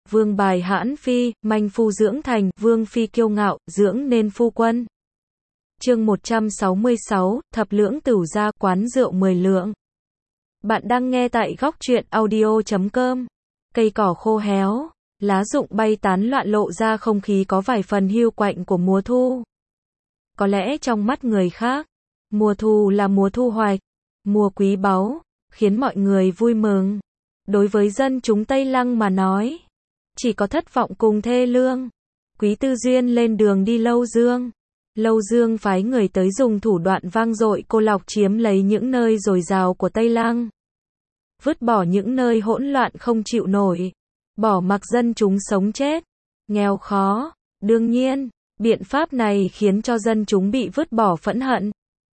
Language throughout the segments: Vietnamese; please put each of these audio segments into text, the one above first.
vương bài hãn phi, manh phu dưỡng thành, vương phi kiêu ngạo, dưỡng nên phu quân. Chương 166, thập lưỡng tửu gia, quán rượu 10 lượng. Bạn đang nghe tại góc truyện audio.com. Cây cỏ khô héo, lá rụng bay tán loạn lộ ra không khí có vài phần hiu quạnh của mùa thu. Có lẽ trong mắt người khác, mùa thu là mùa thu hoạch, mùa quý báu, khiến mọi người vui mừng. Đối với dân chúng Tây Lăng mà nói, chỉ có thất vọng cùng thê lương. Quý Tư Duyên lên đường đi Lâu Dương. Lâu Dương phái người tới dùng thủ đoạn vang dội cô lọc chiếm lấy những nơi dồi dào của Tây Lăng. Vứt bỏ những nơi hỗn loạn không chịu nổi. Bỏ mặc dân chúng sống chết, nghèo khó. Đương nhiên, biện pháp này khiến cho dân chúng bị vứt bỏ phẫn hận.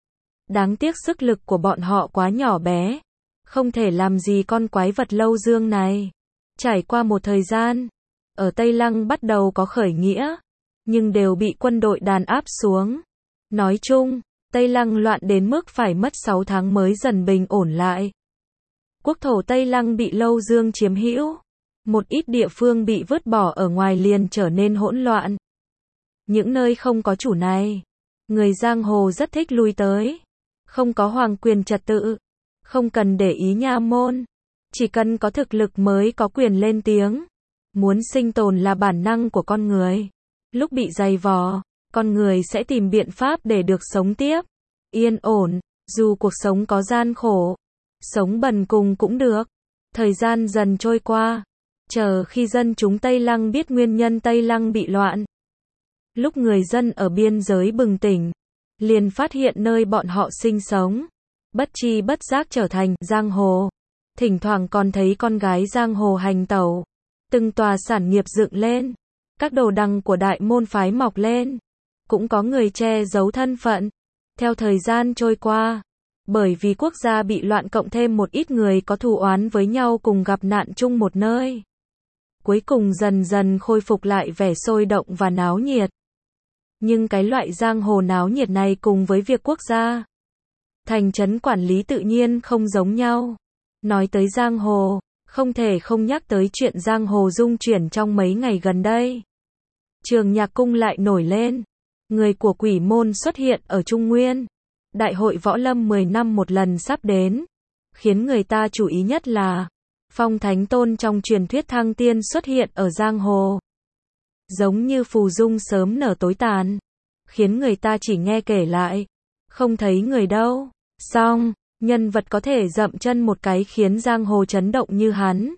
Đáng tiếc sức lực của bọn họ quá nhỏ bé, không thể làm gì con quái vật Lâu Dương này. Trải qua một thời gian, ở Tây Lăng bắt đầu có khởi nghĩa, nhưng đều bị quân đội đàn áp xuống. Nói chung, Tây Lăng loạn đến mức phải mất 6 tháng mới dần bình ổn lại. Quốc thổ Tây Lăng bị Lâu Dương chiếm hữu, một ít địa phương bị vứt bỏ ở ngoài liền trở nên hỗn loạn. Những nơi không có chủ này, người giang hồ rất thích lui tới. Không có hoàng quyền trật tự, không cần để ý nha môn, chỉ cần có thực lực mới có quyền lên tiếng. Muốn sinh tồn là bản năng của con người. Lúc bị dày vò, con người sẽ tìm biện pháp để được sống tiếp, yên ổn, dù cuộc sống có gian khổ, sống bần cùng cũng được. Thời gian dần trôi qua, chờ khi dân chúng Tây Lăng biết nguyên nhân Tây Lăng bị loạn. Lúc người dân ở biên giới bừng tỉnh, liền phát hiện nơi bọn họ sinh sống, bất tri bất giác trở thành giang hồ. Thỉnh thoảng còn thấy con gái giang hồ hành tẩu, từng tòa sản nghiệp dựng lên, các đồ đằng của đại môn phái mọc lên, cũng có người che giấu thân phận. Theo thời gian trôi qua, bởi vì quốc gia bị loạn cộng thêm một ít người có thù oán với nhau cùng gặp nạn chung một nơi, cuối cùng dần dần khôi phục lại vẻ sôi động và náo nhiệt. Nhưng cái loại giang hồ náo nhiệt này cùng với việc quốc gia, thành trấn quản lý tự nhiên không giống nhau. Nói tới giang hồ, không thể không nhắc tới chuyện giang hồ rung chuyển trong mấy ngày gần đây. Trường Nhạc Cung lại nổi lên, người của quỷ môn xuất hiện ở Trung Nguyên. Đại hội võ lâm 10 năm một lần sắp đến, khiến người ta chú ý nhất là Phong Thánh Tôn trong truyền thuyết thăng tiên xuất hiện ở giang hồ. Giống như phù dung sớm nở tối tàn, khiến người ta chỉ nghe kể lại, không thấy người đâu. Song, nhân vật có thể dậm chân một cái khiến giang hồ chấn động như hắn.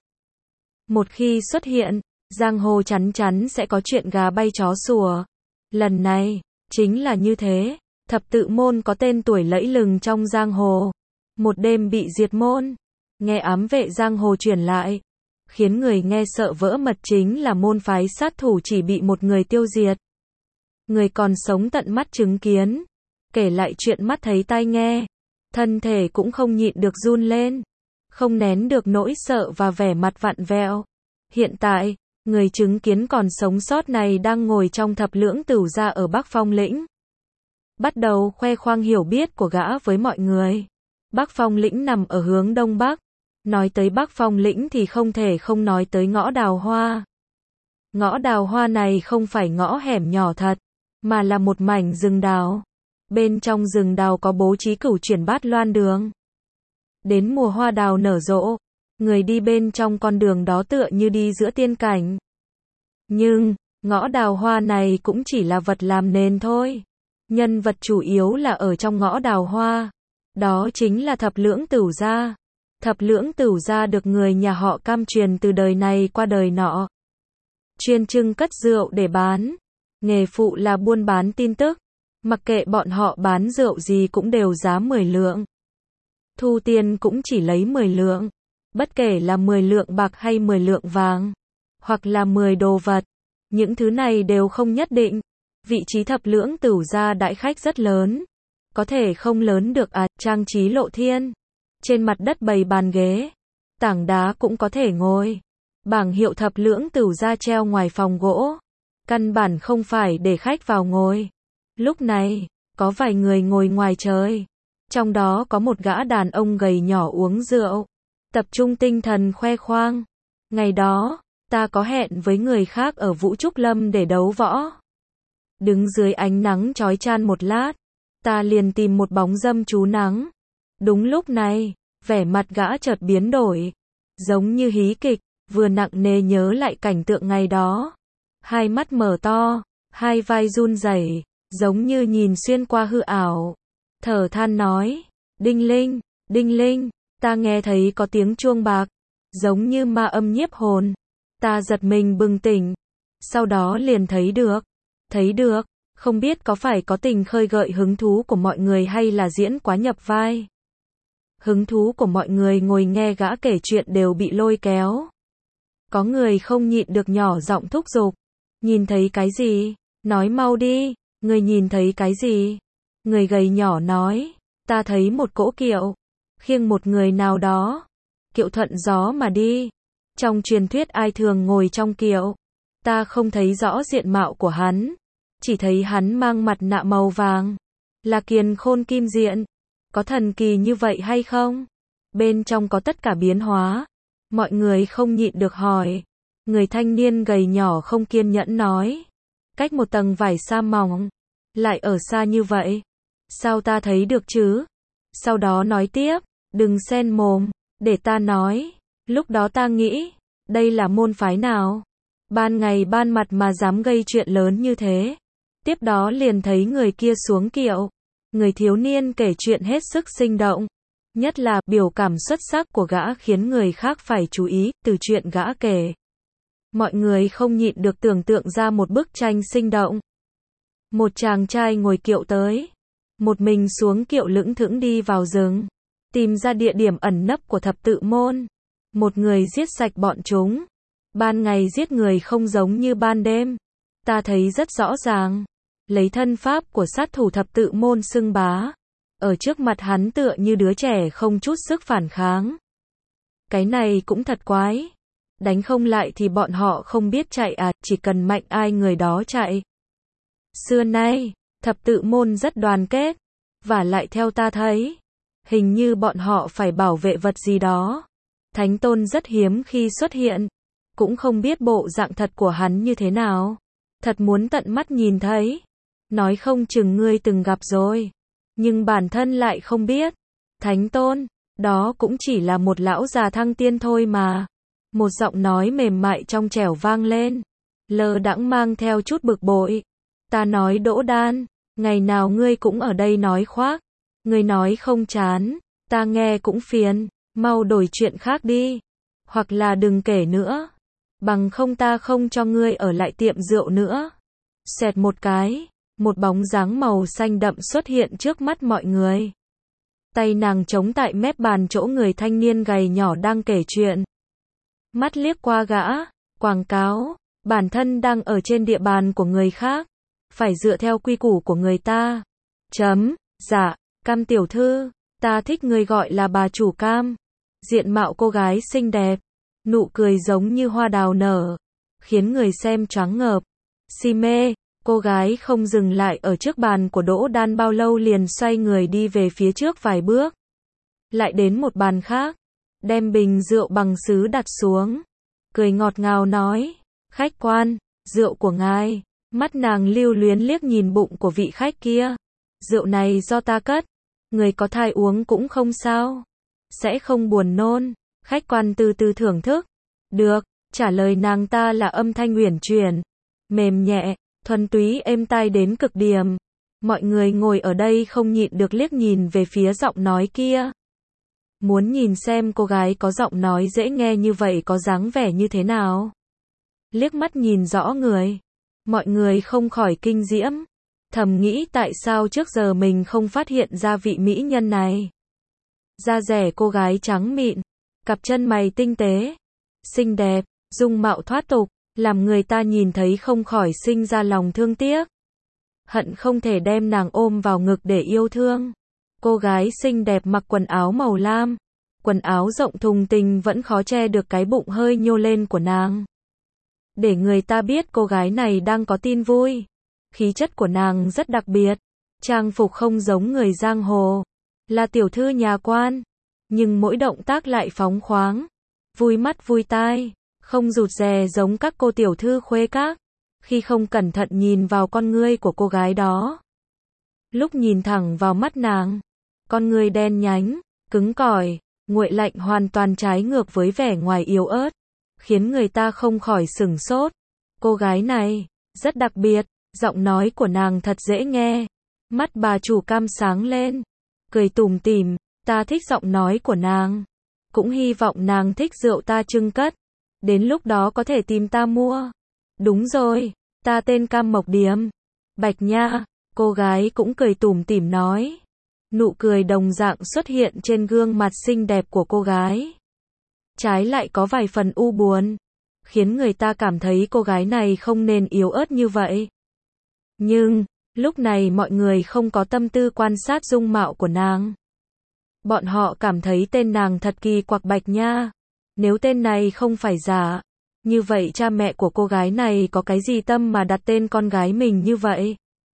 Một khi xuất hiện, giang hồ chắn chắn sẽ có chuyện gà bay chó sủa. Lần này, chính là như thế. Thập tự môn có tên tuổi lẫy lừng trong giang hồ, một đêm bị diệt môn. Nghe ám vệ giang hồ truyền lại, khiến người nghe sợ vỡ mật chính là môn phái sát thủ chỉ bị một người tiêu diệt. Người còn sống tận mắt chứng kiến, kể lại chuyện mắt thấy tai nghe, thân thể cũng không nhịn được run lên, không nén được nỗi sợ và vẻ mặt vặn vẹo. Hiện tại, người chứng kiến còn sống sót này đang ngồi trong thập lưỡng tửu gia ở Bắc Phong lĩnh, bắt đầu khoe khoang hiểu biết của gã với mọi người. Bắc Phong lĩnh nằm ở hướng đông bắc. Nói tới Bắc Phong lĩnh thì không thể không nói tới ngõ Đào Hoa. Ngõ Đào Hoa này không phải ngõ hẻm nhỏ thật, mà là một mảnh rừng đào. Bên trong rừng đào có bố trí cửu chuyển bát loan đường. Đến mùa hoa đào nở rộ, người đi bên trong con đường đó tựa như đi giữa tiên cảnh. Nhưng, ngõ Đào Hoa này cũng chỉ là vật làm nền thôi. Nhân vật chủ yếu là ở trong ngõ Đào Hoa. Đó chính là thập lưỡng tửu gia. Thập lưỡng tửu gia được người nhà họ Cam truyền từ đời này qua đời nọ. Chuyên trưng cất rượu để bán. Nghề phụ là buôn bán tin tức. Mặc kệ bọn họ bán rượu gì cũng đều giá 10 lượng. Thu tiền cũng chỉ lấy 10 lượng. Bất kể là 10 lượng bạc hay 10 lượng vàng, hoặc là 10 đồ vật, những thứ này đều không nhất định. Vị trí thập lưỡng tửu gia đại khách rất lớn. Có thể không lớn được trang trí lộ thiên. Trên mặt đất bày bàn ghế, tảng đá cũng có thể ngồi. Bảng hiệu thập lưỡng tửu gia treo ngoài phòng gỗ, căn bản không phải để khách vào ngồi. Lúc này, có vài người ngồi ngoài trời. Trong đó có một gã đàn ông gầy nhỏ uống rượu, tập trung tinh thần khoe khoang. Ngày đó, Ta có hẹn với người khác ở Vũ Trúc Lâm để đấu võ. Đứng dưới ánh nắng chói chang một lát, ta liền tìm một bóng râm trú nắng. Đúng lúc này, vẻ mặt gã chợt biến đổi, giống như hí kịch, vừa nặng nề nhớ lại cảnh tượng ngày đó. Hai mắt mở to, hai vai run rẩy, giống như nhìn xuyên qua hư ảo. Thở than nói, đinh linh, ta nghe thấy có tiếng chuông bạc, giống như ma âm nhiếp hồn. Ta giật mình bừng tỉnh, sau đó liền thấy được, không biết có phải có tình khơi gợi hứng thú của mọi người hay là diễn quá nhập vai. Hứng thú của mọi người ngồi nghe gã kể chuyện đều bị lôi kéo. Có người không nhịn được nhỏ giọng thúc giục, nhìn thấy cái gì? Nói mau đi, người nhìn thấy cái gì? Người gầy nhỏ nói, ta thấy một cỗ kiệu, khiêng một người nào đó, kiệu thuận gió mà đi. Trong truyền thuyết ai thường ngồi trong kiệu? Ta không thấy rõ diện mạo của hắn, chỉ thấy hắn mang mặt nạ màu vàng, là Kiền Khôn Kim Diện. Có thần kỳ như vậy hay không? Bên trong có tất cả biến hóa. Mọi người không nhịn được hỏi. Người thanh niên gầy nhỏ không kiên nhẫn nói, cách một tầng vải sa mỏng, lại ở xa như vậy, sao ta thấy được chứ? Sau đó nói tiếp, đừng xen mồm, để ta nói. Lúc đó ta nghĩ, đây là môn phái nào? Ban ngày ban mặt mà dám gây chuyện lớn như thế. Tiếp đó liền thấy người kia xuống kiệu. Người thiếu niên kể chuyện hết sức sinh động. Nhất là biểu cảm xuất sắc của gã khiến người khác phải chú ý. Từ chuyện gã kể, mọi người không nhịn được tưởng tượng ra một bức tranh sinh động. Một chàng trai ngồi kiệu tới, một mình xuống kiệu lững thững đi vào rừng, tìm ra địa điểm ẩn nấp của thập tự môn. Một người giết sạch bọn chúng. Ban ngày giết người không giống như ban đêm. Ta thấy rất rõ ràng. Lấy thân pháp của sát thủ thập tự môn xưng bá. Ở trước mặt hắn tựa như đứa trẻ không chút sức phản kháng. Cái này cũng thật quái. Đánh không lại thì bọn họ không biết chạy à, chỉ cần mạnh ai người đó chạy. Xưa nay, thập tự môn rất đoàn kết. Và lại theo ta thấy, hình như bọn họ phải bảo vệ vật gì đó. Thánh Tôn rất hiếm khi xuất hiện. Cũng không biết bộ dạng thật của hắn như thế nào. Thật muốn tận mắt nhìn thấy. Nói không chừng ngươi từng gặp rồi. Nhưng bản thân lại không biết. Thánh Tôn, đó cũng chỉ là một lão già thăng tiên thôi mà. Một giọng nói mềm mại trong trẻo vang lên. Lơ đãng mang theo chút bực bội. Ta nói Đỗ Đan, ngày nào ngươi cũng ở đây nói khoác. Ngươi nói không chán, ta nghe cũng phiền. Mau đổi chuyện khác đi. Hoặc là đừng kể nữa. Bằng không ta không cho ngươi ở lại tiệm rượu nữa. Xẹt một cái, một bóng dáng màu xanh đậm xuất hiện trước mắt mọi người. Tay nàng chống tại mép bàn chỗ người thanh niên gầy nhỏ đang kể chuyện. Mắt liếc qua gã, quảng cáo, bản thân đang ở trên địa bàn của người khác. Phải dựa theo quy củ của người ta. Dạ, Cam tiểu thư, ta thích người gọi là bà chủ Cam. Diện mạo cô gái xinh đẹp. Nụ cười giống như hoa đào nở, khiến người xem choáng ngợp. Si mê, cô gái không dừng lại ở trước bàn của Đỗ Đan bao lâu liền xoay người đi về phía trước vài bước. Lại đến một bàn khác, đem bình rượu bằng sứ đặt xuống. Cười ngọt ngào nói, khách quan, rượu của ngài. Mắt nàng lưu luyến liếc nhìn bụng của vị khách kia. Rượu này do ta cất, người có thai uống cũng không sao. Sẽ không buồn nôn. Khách quan từ từ thưởng thức. Được, trả lời nàng ta là âm thanh uyển chuyển, mềm nhẹ, thuần túy êm tai đến cực điểm. Mọi người ngồi ở đây không nhịn được liếc nhìn về phía giọng nói kia. Muốn nhìn xem cô gái có giọng nói dễ nghe như vậy có dáng vẻ như thế nào. Liếc mắt nhìn rõ người, mọi người không khỏi kinh diễm. Thầm nghĩ tại sao trước giờ mình không phát hiện ra vị mỹ nhân này. Da dẻ cô gái trắng mịn, cặp chân mày tinh tế, xinh đẹp, dung mạo thoát tục, làm người ta nhìn thấy không khỏi sinh ra lòng thương tiếc. Hận không thể đem nàng ôm vào ngực để yêu thương. Cô gái xinh đẹp mặc quần áo màu lam, quần áo rộng thùng thình vẫn khó che được cái bụng hơi nhô lên của nàng. Để người ta biết cô gái này đang có tin vui. Khí chất của nàng rất đặc biệt, trang phục không giống người giang hồ, là tiểu thư nhà quan. Nhưng mỗi động tác lại phóng khoáng, vui mắt vui tai, không rụt rè giống các cô tiểu thư khuê các. Khi không cẩn thận nhìn vào con ngươi của cô gái đó, lúc nhìn thẳng vào mắt nàng, con ngươi đen nhánh, cứng cỏi, nguội lạnh hoàn toàn trái ngược với vẻ ngoài yếu ớt, khiến người ta không khỏi sửng sốt. Cô gái này, rất đặc biệt, giọng nói của nàng thật dễ nghe. Mắt bà chủ Cam sáng lên, cười tủm tỉm, ta thích giọng nói của nàng. Cũng hy vọng nàng thích rượu ta trưng cất. Đến lúc đó có thể tìm ta mua. Đúng rồi, ta tên Cam Mộc Điềm. Bạch Nha, cô gái cũng cười tủm tỉm nói. Nụ cười đồng dạng xuất hiện trên gương mặt xinh đẹp của cô gái. Trái lại có vài phần u buồn, khiến người ta cảm thấy cô gái này không nên yếu ớt như vậy. Nhưng, lúc này mọi người không có tâm tư quan sát dung mạo của nàng. Bọn họ cảm thấy tên nàng thật kỳ quặc Bạch Nha. Nếu tên này không phải giả, như vậy cha mẹ của cô gái này có cái gì tâm mà đặt tên con gái mình như vậy?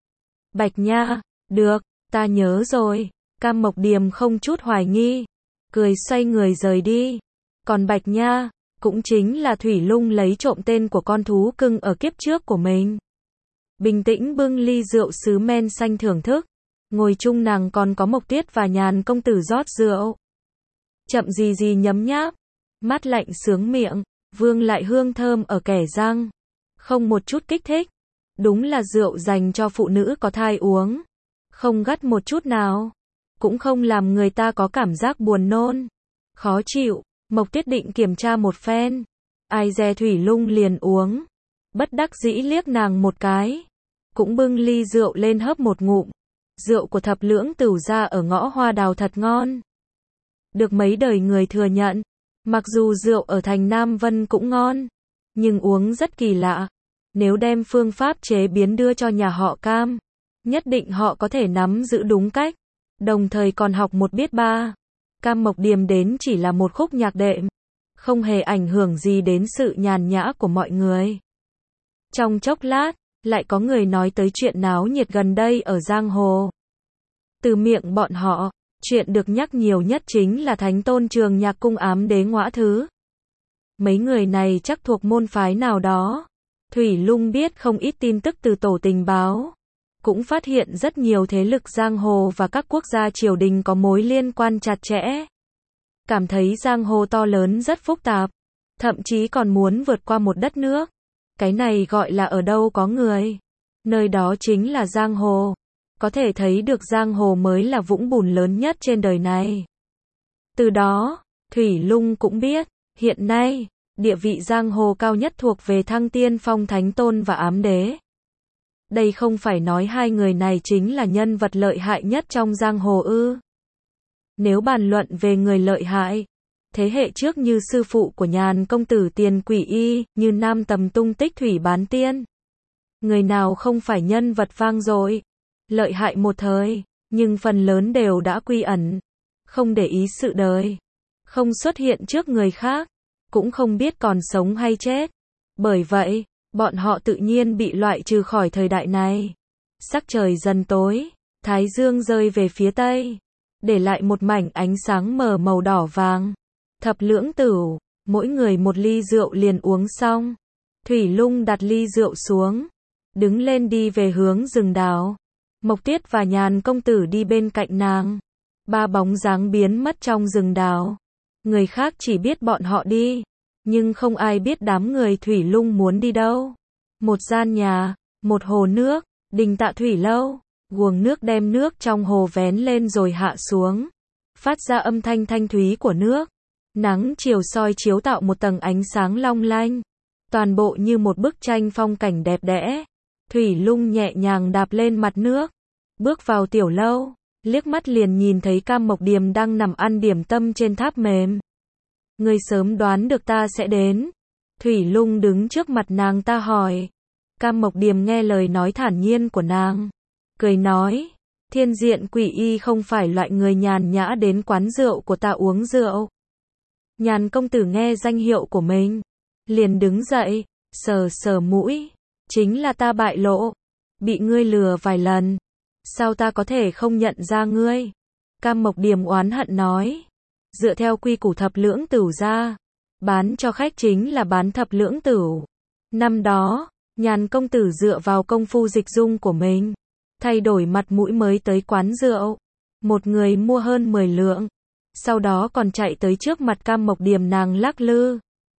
Bạch Nha, được, ta nhớ rồi. Cam Mộc Điềm không chút hoài nghi, cười xoay người rời đi. Còn Bạch Nha, cũng chính là Thủy Lung lấy trộm tên của con thú cưng ở kiếp trước của mình. Bình tĩnh bưng ly rượu sứ men xanh thưởng thức. Ngồi chung nàng còn có Mộc Tiết và Nhàn công tử rót rượu. Chậm gì gì nhấm nháp, mát lạnh sướng miệng, vương lại hương thơm ở kẻ răng. Không một chút kích thích. Đúng là rượu dành cho phụ nữ có thai uống. Không gắt một chút nào. Cũng không làm người ta có cảm giác buồn nôn, khó chịu. Mộc Tiết định kiểm tra một phen. Ai dè Thủy Lung liền uống. Bất đắc dĩ liếc nàng một cái. Cũng bưng ly rượu lên hớp một ngụm. Rượu của Thập Lưỡng Tửu gia ở ngõ Hoa Đào thật ngon. Được mấy đời người thừa nhận. Mặc dù rượu ở thành Nam Vân cũng ngon, nhưng uống rất kỳ lạ. Nếu đem phương pháp chế biến đưa cho nhà họ Cam, nhất định họ có thể nắm giữ đúng cách, đồng thời còn học một biết ba. Cam Mộc Điềm đến chỉ là một khúc nhạc đệm, không hề ảnh hưởng gì đến sự nhàn nhã của mọi người. Trong chốc lát, lại có người nói tới chuyện náo nhiệt gần đây ở Giang Hồ. Từ miệng bọn họ, chuyện được nhắc nhiều nhất chính là Thánh Tôn Trường Nhạc Cung ám đế Ngõa Thứ. Mấy người này chắc thuộc môn phái nào đó. Thủy Lung biết không ít tin tức từ tổ tình báo. Cũng phát hiện rất nhiều thế lực Giang Hồ và các quốc gia triều đình có mối liên quan chặt chẽ. Cảm thấy Giang Hồ to lớn rất phức tạp. Thậm chí còn muốn vượt qua một đất nước. Cái này gọi là ở đâu có người. Nơi đó chính là Giang Hồ. Có thể thấy được Giang Hồ mới là vũng bùn lớn nhất trên đời này. Từ đó, Thủy Lung cũng biết, hiện nay, địa vị Giang Hồ cao nhất thuộc về Thăng Tiên Phong Thánh Tôn và Ám Đế. Đây không phải nói hai người này chính là nhân vật lợi hại nhất trong Giang Hồ ư? Nếu bàn luận về người lợi hại, thế hệ trước như sư phụ của Nhàn công tử Tiền Quỷ Y, như Nam Tầm Tung Tích Thủy Bán Tiên. Người nào không phải nhân vật vang dội, lợi hại một thời, nhưng phần lớn đều đã quy ẩn, không để ý sự đời, không xuất hiện trước người khác, cũng không biết còn sống hay chết. Bởi vậy, bọn họ tự nhiên bị loại trừ khỏi thời đại này. Sắc trời dần tối, thái dương rơi về phía tây, để lại một mảnh ánh sáng mờ màu đỏ vàng. Thập Lưỡng Tửu, mỗi người một ly rượu liền uống xong. Thủy Lung đặt ly rượu xuống, đứng lên đi về hướng rừng đào. Mộc Tiết và Nhàn công tử đi bên cạnh nàng. Ba bóng dáng biến mất trong rừng đào. Người khác chỉ biết bọn họ đi, nhưng không ai biết đám người Thủy Lung muốn đi đâu. Một gian nhà, một hồ nước, Đình Tạ Thủy Lâu. Guồng nước đem nước trong hồ vén lên rồi hạ xuống, phát ra âm thanh thanh thúy của nước. Nắng chiều soi chiếu tạo một tầng ánh sáng long lanh. Toàn bộ như một bức tranh phong cảnh đẹp đẽ. Thủy Lung nhẹ nhàng đạp lên mặt nước, bước vào tiểu lâu, liếc mắt liền nhìn thấy Cam Mộc Điềm đang nằm ăn điểm tâm trên tháp mềm. Ngươi sớm đoán được ta sẽ đến. Thủy Lung đứng trước mặt nàng ta hỏi. Cam Mộc Điềm nghe lời nói thản nhiên của nàng, cười nói, Thiên Diện Quỷ Y không phải loại người nhàn nhã đến quán rượu của ta uống rượu. Nhàn công tử nghe danh hiệu của mình, liền đứng dậy, sờ sờ mũi, chính là ta bại lộ, bị ngươi lừa vài lần, sao ta có thể không nhận ra ngươi? Cam Mộc Điềm oán hận nói, dựa theo quy củ Thập Lưỡng Tửu gia, Bán cho khách chính là bán thập lưỡng tửu. Năm đó, Nhàn công tử dựa vào công phu dịch dung của mình, thay đổi mặt mũi mới tới quán rượu. Một người mua hơn 10 lượng. Sau đó còn chạy tới trước mặt Cam Mộc Điềm nàng lắc lư,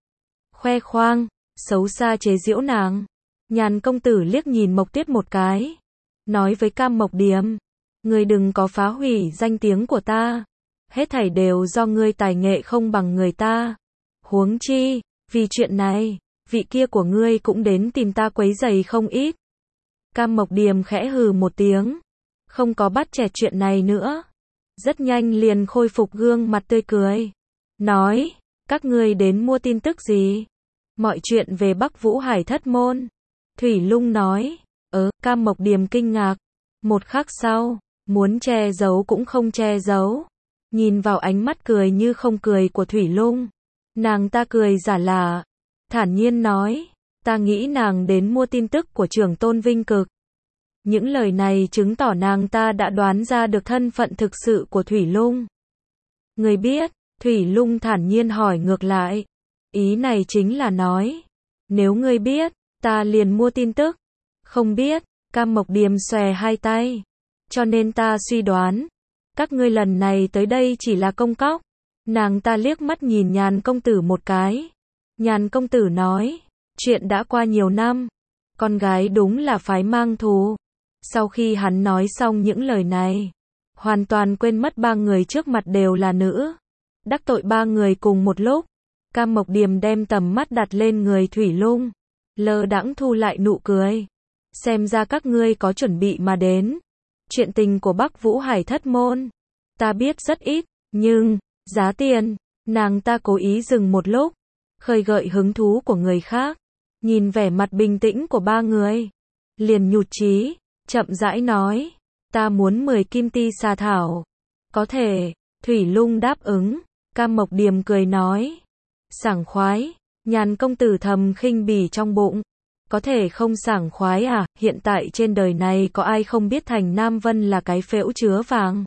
khoe khoang, xấu xa chế giễu nàng. Nhàn công tử liếc nhìn Mộc Tuyết một cái, nói với Cam Mộc Điềm, ngươi đừng có phá hủy danh tiếng của ta. Hết thảy đều do ngươi tài nghệ không bằng người ta. Huống chi, vì chuyện này, vị kia của ngươi cũng đến tìm ta quấy rầy không ít. Cam Mộc Điềm khẽ hừ một tiếng, không có bắt chẹt chuyện này nữa. Rất nhanh liền khôi phục gương mặt tươi cười. Nói, các ngươi đến mua tin tức gì? Mọi chuyện về Bắc Vũ Hải Thất Môn. Thủy Lung nói, Cam Mộc Điềm kinh ngạc. Một khắc sau, muốn che giấu cũng không che giấu. Nhìn vào ánh mắt cười như không cười của Thủy Lung, nàng ta cười giả lả, thản nhiên nói, ta nghĩ nàng đến mua tin tức của trưởng tôn Vinh Cực. Những lời này chứng tỏ nàng ta đã đoán ra được thân phận thực sự của Thủy Lung. Người biết, Thủy Lung thản nhiên hỏi ngược lại. Ý này chính là nói, nếu ngươi biết, ta liền mua tin tức. Không biết, Cam Mộc Điềm xòe hai tay. Cho nên ta suy đoán, các ngươi lần này tới đây chỉ là công cóc. Nàng ta liếc mắt nhìn Nhàn công tử một cái. Nhàn công tử nói, chuyện đã qua nhiều năm, con gái đúng là phái mang thù. Sau khi hắn nói xong những lời này, hoàn toàn quên mất ba người trước mặt đều là nữ. Đắc tội ba người cùng một lúc. Cam Mộc Điềm đem tầm mắt đặt lên người Thủy Lung, lơ đãng thu lại nụ cười. Xem ra các ngươi có chuẩn bị mà đến. Chuyện tình của Bắc Vũ Hải Thất Môn, ta biết rất ít, nhưng, giá tiền, nàng ta cố ý dừng một lúc, khơi gợi hứng thú của người khác. Nhìn vẻ mặt bình tĩnh của ba người, liền nhụt chí, chậm rãi nói, ta muốn 10 kim ti xà thảo. Có thể, Thủy Lung đáp ứng. Cam Mộc Điềm cười nói, sảng khoái. Nhàn công tử thầm khinh bỉ trong bụng, có thể không sảng khoái à? Hiện tại trên đời này có ai không biết Thành Nam Vân là cái phễu chứa vàng?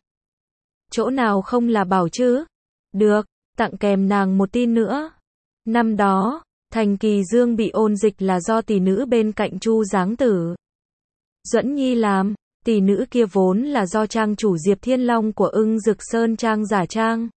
Chỗ nào không là bảo chứ? Được, tặng kèm nàng một tin nữa. Năm đó, Thành Kỳ Dương bị ôn dịch là do tỷ nữ bên cạnh Chu Giáng Tử Duẫn Nhi làm. Tỷ nữ kia vốn là do trang chủ Diệp Thiên Long của Ưng Dực Sơn trang giả trang.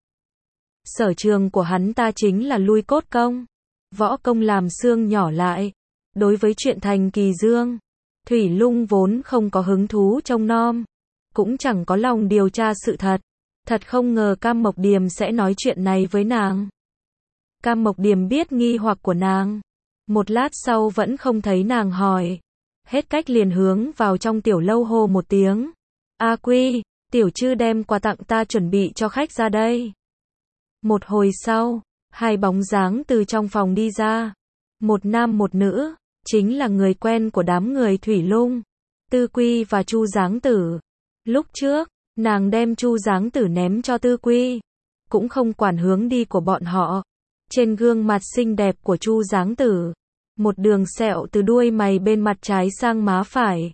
Sở trường của hắn ta chính là lui cốt công, võ công làm xương nhỏ lại. Đối với chuyện Thành Kỳ Dương, Thủy Lung vốn không có hứng thú trông nom, cũng chẳng có lòng điều tra sự thật. Thật không ngờ Cam Mộc Điềm sẽ nói chuyện này với nàng. Cam Mộc Điềm biết nghi hoặc của nàng. Một lát sau vẫn không thấy nàng hỏi. Hết cách liền hướng vào trong tiểu lâu hô một tiếng. A Quy, tiểu chư đem quà tặng ta chuẩn bị cho khách ra đây. Một hồi sau, hai bóng dáng từ trong phòng đi ra. Một nam một nữ, chính là người quen của đám người Thủy Lung, Tư Quy và Chu Giáng Tử. Lúc trước, nàng đem Chu Giáng Tử ném cho Tư Quy, cũng không quản hướng đi của bọn họ. Trên gương mặt xinh đẹp của Chu Giáng Tử, một đường sẹo từ đuôi mày bên mặt trái sang má phải.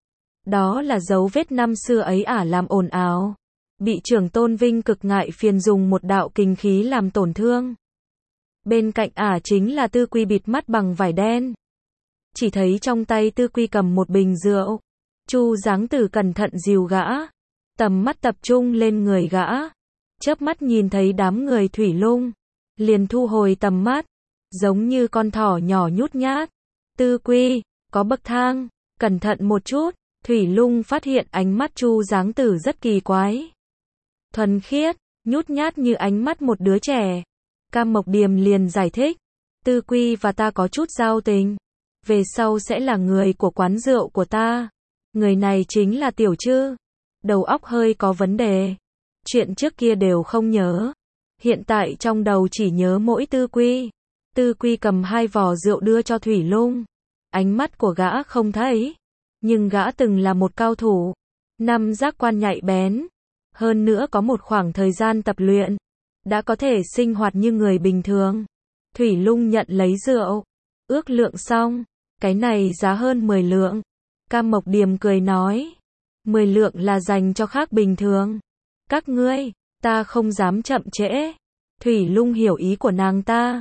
Đó là dấu vết năm xưa ấy ả làm ồn ào, bị trưởng tôn Vinh Cực ngại phiền dùng một đạo kình khí làm tổn thương. Bên cạnh ả chính là Tư Quy bịt mắt bằng vải đen. Chỉ thấy trong tay Tư Quy cầm một bình rượu. Chu Giáng Tử cẩn thận dìu gã, tầm mắt tập trung lên người gã. Chớp mắt nhìn thấy đám người Thủy Lung, liền thu hồi tầm mắt, giống như con thỏ nhỏ nhút nhát. Tư Quy, có bậc thang, cẩn thận một chút. Thủy Lung phát hiện ánh mắt Chu Giáng Tử rất kỳ quái, thuần khiết, nhút nhát như ánh mắt một đứa trẻ. Cam Mộc Điềm liền giải thích, Tư Quy và ta có chút giao tình, về sau sẽ là người của quán rượu của ta. Người này chính là Tiểu Trư, đầu óc hơi có vấn đề, chuyện trước kia đều không nhớ, hiện tại trong đầu chỉ nhớ mỗi Tư Quy. Tư Quy cầm 2 vò rượu đưa cho Thủy Lung, ánh mắt của gã không thấy, nhưng gã từng là một cao thủ, 5 giác quan nhạy bén, hơn nữa có một khoảng thời gian tập luyện, đã có thể sinh hoạt như người bình thường. Thủy Lung nhận lấy rượu, ước lượng xong, cái này giá hơn 10 lượng. Cam Mộc Điềm cười nói, 10 lượng là dành cho khác bình thường. Các ngươi, ta không dám chậm trễ. Thủy Lung hiểu ý của nàng ta,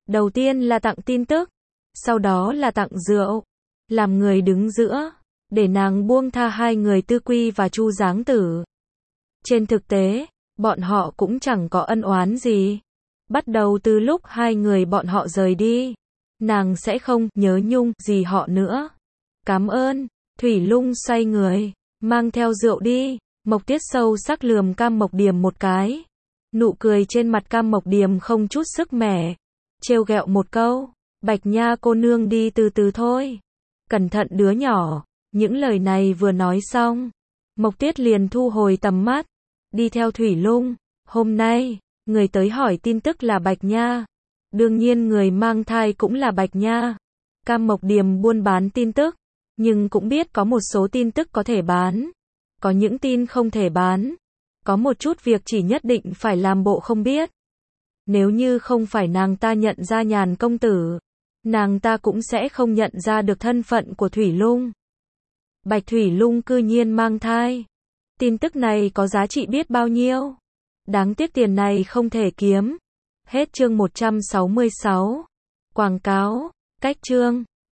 Đầu tiên là tặng tin tức, sau đó là tặng rượu, làm người đứng giữa, để nàng buông tha hai người Tư Quy và Chu Giáng Tử. Trên thực tế, bọn họ cũng chẳng có ân oán gì. Bắt đầu từ lúc hai người bọn họ rời đi, nàng sẽ không nhớ nhung gì họ nữa. Cảm ơn. Thủy Lung xoay người, mang theo rượu đi. Mộc Tiết sâu sắc lườm Cam Mộc Điềm một cái. Nụ cười trên mặt Cam Mộc Điềm không chút sức mẻ, trêu ghẹo một câu, Bạch Nha cô nương đi từ từ thôi. Cẩn thận đứa nhỏ. Những lời này vừa nói xong, Mộc Tiết liền thu hồi tầm mắt, đi theo Thủy Lung. Hôm nay, người tới hỏi tin tức là Bạch Nha. Đương nhiên người mang thai cũng là Bạch Nha. Cam Mộc Điềm buôn bán tin tức, nhưng cũng biết có một số tin tức có thể bán, có những tin không thể bán, có một chút việc chỉ nhất định phải làm bộ không biết. Nếu như không phải nàng ta nhận ra Nhàn công tử, nàng ta cũng sẽ không nhận ra được thân phận của Thủy Lung. Bạch Thủy Lung cư nhiên mang thai. Tin tức này có giá trị biết bao nhiêu. Đáng tiếc tiền này không thể kiếm. Hết chương 166. Quảng cáo. Cách chương